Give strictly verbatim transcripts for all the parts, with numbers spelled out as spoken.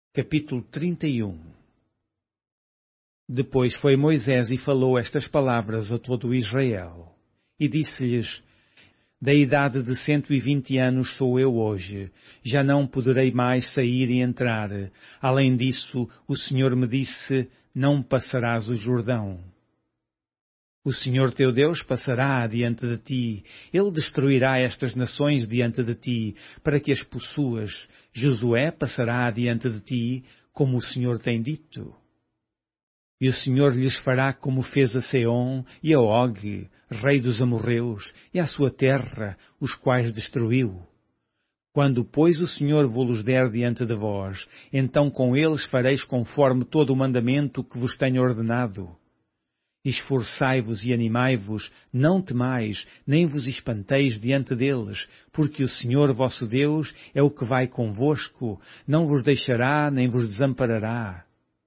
Capítulo trinta e um. Depois foi Moisés e falou estas palavras a todo Israel. E disse-lhes: Da idade de cento e vinte anos sou eu hoje, já não poderei mais sair e entrar. Além disso, o Senhor me disse: Não passarás o Jordão. O Senhor teu Deus passará diante de ti, Ele destruirá estas nações diante de ti, para que as possuas. Josué passará diante de ti, como o Senhor tem dito. E o Senhor lhes fará como fez a Seom e a Og, rei dos amorreus, e à sua terra, os quais destruiu. Quando, pois, o Senhor vos der diante de vós, então com eles fareis conforme todo o mandamento que vos tenho ordenado. Esforçai-vos e animai-vos, não temais, nem vos espanteis diante deles, porque o Senhor vosso Deus é o que vai convosco, não vos deixará nem vos desamparará.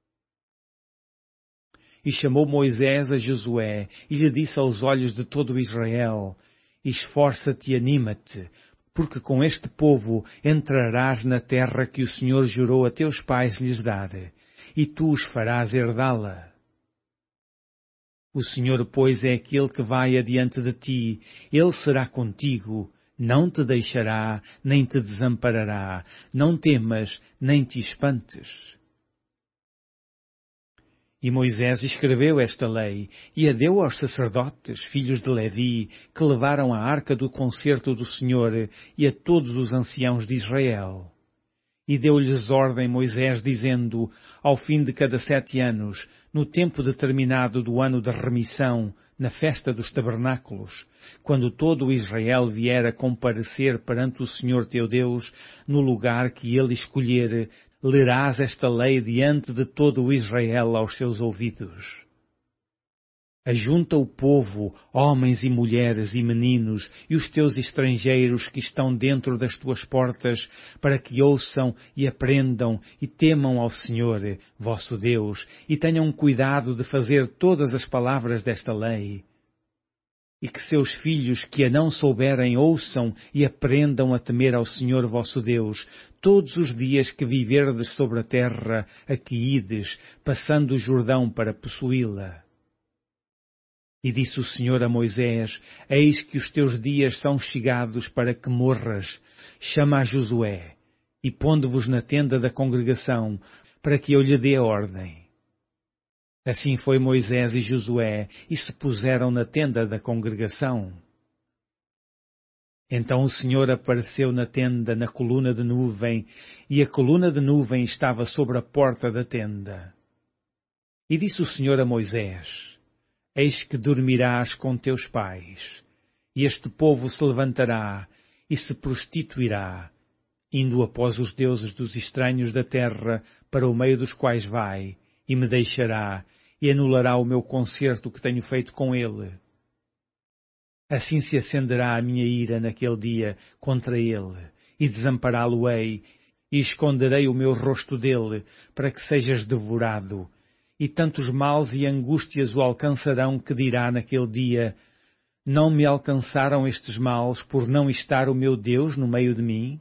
E chamou Moisés a Josué, e lhe disse aos olhos de todo Israel: Esforça-te e anima-te, porque com este povo entrarás na terra que o Senhor jurou a teus pais lhes dar, e tu os farás herdá-la. O Senhor, pois, é aquele que vai adiante de ti, Ele será contigo, não te deixará, nem te desamparará, não temas, nem te espantes. E Moisés escreveu esta lei, e a deu aos sacerdotes, filhos de Levi, que levaram a arca do concerto do Senhor, e a todos os anciãos de Israel. E deu-lhes ordem Moisés, dizendo: Ao fim de cada sete anos, no tempo determinado do ano da remissão, na festa dos tabernáculos, quando todo o Israel vier a comparecer perante o Senhor teu Deus, no lugar que ele escolher, lerás esta lei diante de todo o Israel aos seus ouvidos. Ajunta o povo, homens e mulheres e meninos, e os teus estrangeiros que estão dentro das tuas portas, para que ouçam e aprendam e temam ao Senhor, vosso Deus, e tenham cuidado de fazer todas as palavras desta lei. E que seus filhos que a não souberem ouçam e aprendam a temer ao Senhor vosso Deus, todos os dias que viverdes sobre a terra a que ides, passando o Jordão para possuí-la. E disse o Senhor a Moisés: Eis que os teus dias são chegados para que morras. Chama a Josué, e pondo-vos na tenda da congregação, para que eu lhe dê a ordem. Assim foi Moisés e Josué, e se puseram na tenda da congregação. Então o Senhor apareceu na tenda na coluna de nuvem, e a coluna de nuvem estava sobre a porta da tenda. E disse o Senhor a Moisés: Eis que dormirás com teus pais, e este povo se levantará e se prostituirá, indo após os deuses dos estranhos da terra, para o meio dos quais vai, e me deixará, e anulará o meu concerto que tenho feito com ele. Assim se acenderá a minha ira naquele dia contra ele, e desampará-lo-ei, e esconderei o meu rosto dele, para que sejas devorado. E tantos males e angústias o alcançarão que dirá naquele dia: Não me alcançaram estes males por não estar o meu Deus no meio de mim?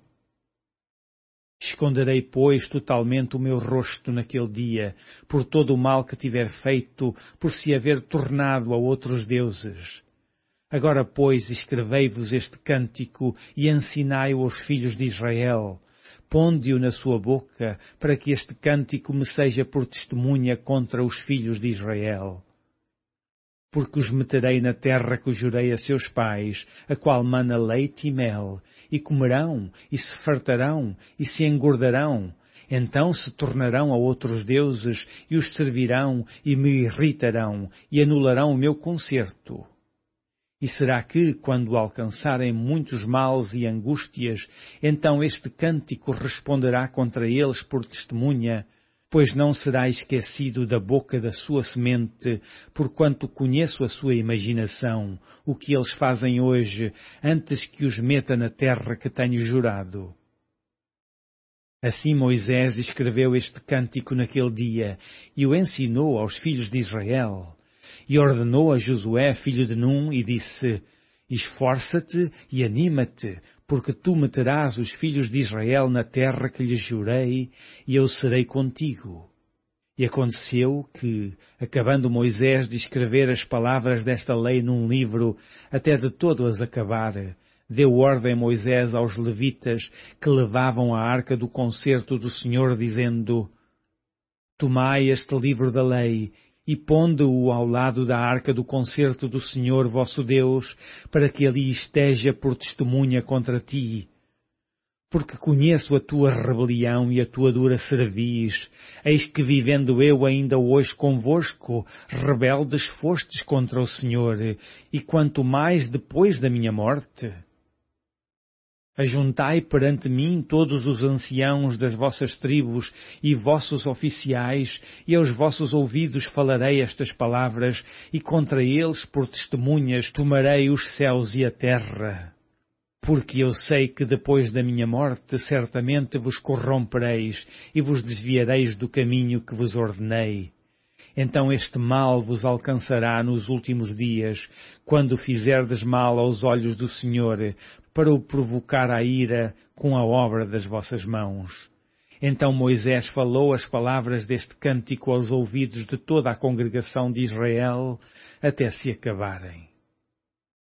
Esconderei, pois, totalmente o meu rosto naquele dia, por todo o mal que tiver feito, por se haver tornado a outros deuses. Agora, pois, escrevei-vos este cântico e ensinai-o aos filhos de Israel. Ponde-o na sua boca, para que este cântico me seja por testemunha contra os filhos de Israel. Porque os meterei na terra que jurei a seus pais, a qual mana leite e mel, e comerão, e se fartarão, e se engordarão. Então se tornarão a outros deuses, e os servirão, e me irritarão, e anularão o meu concerto. E será que, quando alcançarem muitos males e angústias, então este cântico responderá contra eles por testemunha, pois não será esquecido da boca da sua semente, porquanto conheço a sua imaginação, o que eles fazem hoje, antes que os meta na terra que tenho jurado. Assim Moisés escreveu este cântico naquele dia, e o ensinou aos filhos de Israel. E ordenou a Josué, filho de Num, e disse: Esforça-te e anima-te, porque tu meterás os filhos de Israel na terra que lhes jurei, e eu serei contigo. E aconteceu que, acabando Moisés de escrever as palavras desta lei num livro, até de todo as acabar, deu ordem Moisés aos levitas que levavam a arca do concerto do Senhor, dizendo: Tomai este livro da lei, e ponde-o ao lado da arca do concerto do Senhor vosso Deus, para que ali esteja por testemunha contra ti. Porque conheço a tua rebelião e a tua dura cerviz, eis que vivendo eu ainda hoje convosco, rebeldes fostes contra o Senhor, e quanto mais depois da minha morte. Ajuntai perante mim todos os anciãos das vossas tribos e vossos oficiais, e aos vossos ouvidos falarei estas palavras, e contra eles por testemunhas tomarei os céus e a terra. Porque eu sei que depois da minha morte certamente vos corrompereis e vos desviareis do caminho que vos ordenei. Então este mal vos alcançará nos últimos dias, quando fizerdes mal aos olhos do Senhor, para o provocar à ira com a obra das vossas mãos. Então Moisés falou as palavras deste cântico aos ouvidos de toda a congregação de Israel, até se acabarem.